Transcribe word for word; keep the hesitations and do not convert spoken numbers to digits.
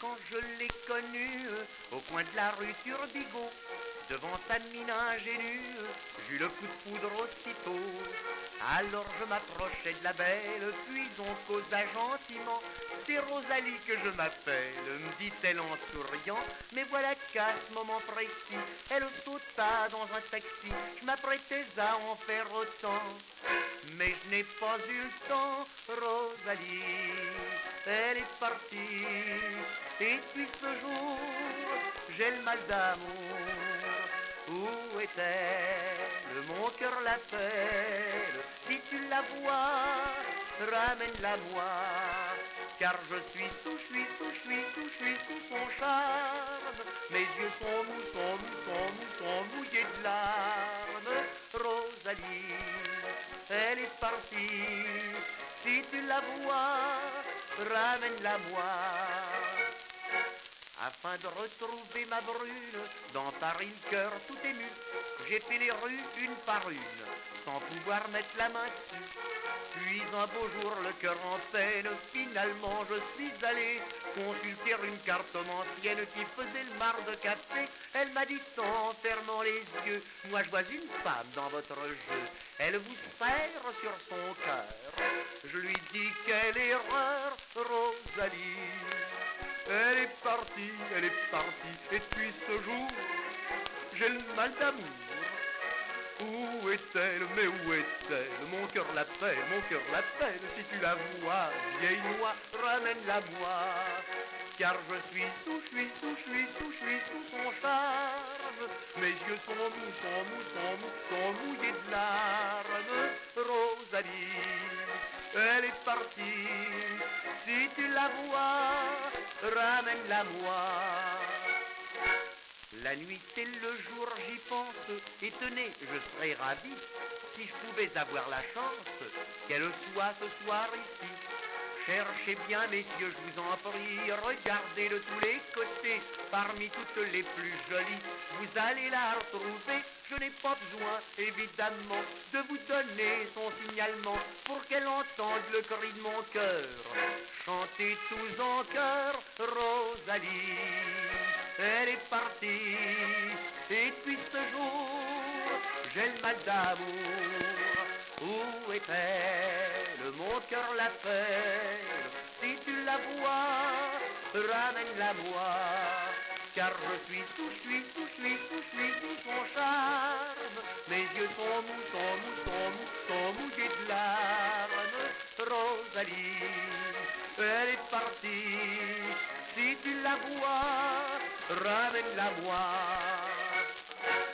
quand je l'ai connue au coin de la rue Turbigo, devant sa mine ingénue, j'eus le coup de foudre aussitôt. Alors je m'approchai de la belle, puis on causa gentiment. C'est Rosalie que je m'appelle, me dit-elle en souriant. Mais voilà qu'à ce moment précis, elle sauta dans un taxi. Je m'apprêtais à en faire autant, mais je n'ai pas eu le temps. Rosalie, elle est partie, et depuis ce jour, j'ai le mal d'amour. Où est-elle? Mon cœur l'appelle. Si tu la vois, ramène-la moi. Car je suis sous, je suis sous, je suis sous, je suis sous son charme. Mes yeux sont mous, sont mous, sont mous, sont mouillés de larmes. Rosalie, elle est partie. Si tu la vois, ramène-la moi. Afin de retrouver ma brune, dans Paris le cœur tout ému, j'ai fait les rues une par une, sans pouvoir mettre la main dessus. Puis un beau jour, le cœur en peine, finalement je suis allé consulter une cartomancienne qui faisait le marc de café. Elle m'a dit en fermant les yeux, moi je vois une femme dans votre jeu, elle vous serre sur son cœur. Je lui dis quelle erreur, Rosalie. Elle est partie, elle est partie, et depuis ce jour, j'ai le mal d'amour. Où est-elle, mais où est-elle? Mon cœur l'appelle, mon cœur l'appelle. Si tu la vois, vieille noix, ramène-la moi. Car je suis sous, je suis sous, je suis sous, je suis sous son charme. Mes yeux sont mous, sont mous, sont mous, sont mouillés de larmes. Rosalie, elle est partie. Si tu la vois, ramène-la moi. La nuit et le jour j'y pense, et tenez, je serais ravi si je pouvais avoir la chance qu'elle soit ce soir ici. Cherchez bien, messieurs, je vous en prie, regardez de tous les côtés, parmi toutes les plus jolies, vous allez la retrouver. Je n'ai pas besoin, évidemment, de vous donner son signalement pour qu'elle entende le cri de mon cœur. Chantez tous en chœur, Rosalie, elle est partie, et depuis ce jour, j'ai le mal d'amour. Où est-elle? Mon cœur l'appelle. Si tu la vois, ramène-la moi. Car je suis sous, je suis sous, je suis sous, je suis sous son charme. Mes yeux sont mous, sont mous, sont mous, sont mouillés de larmes. Rosalie, elle est partie. Si tu la vois, ramène-la moi.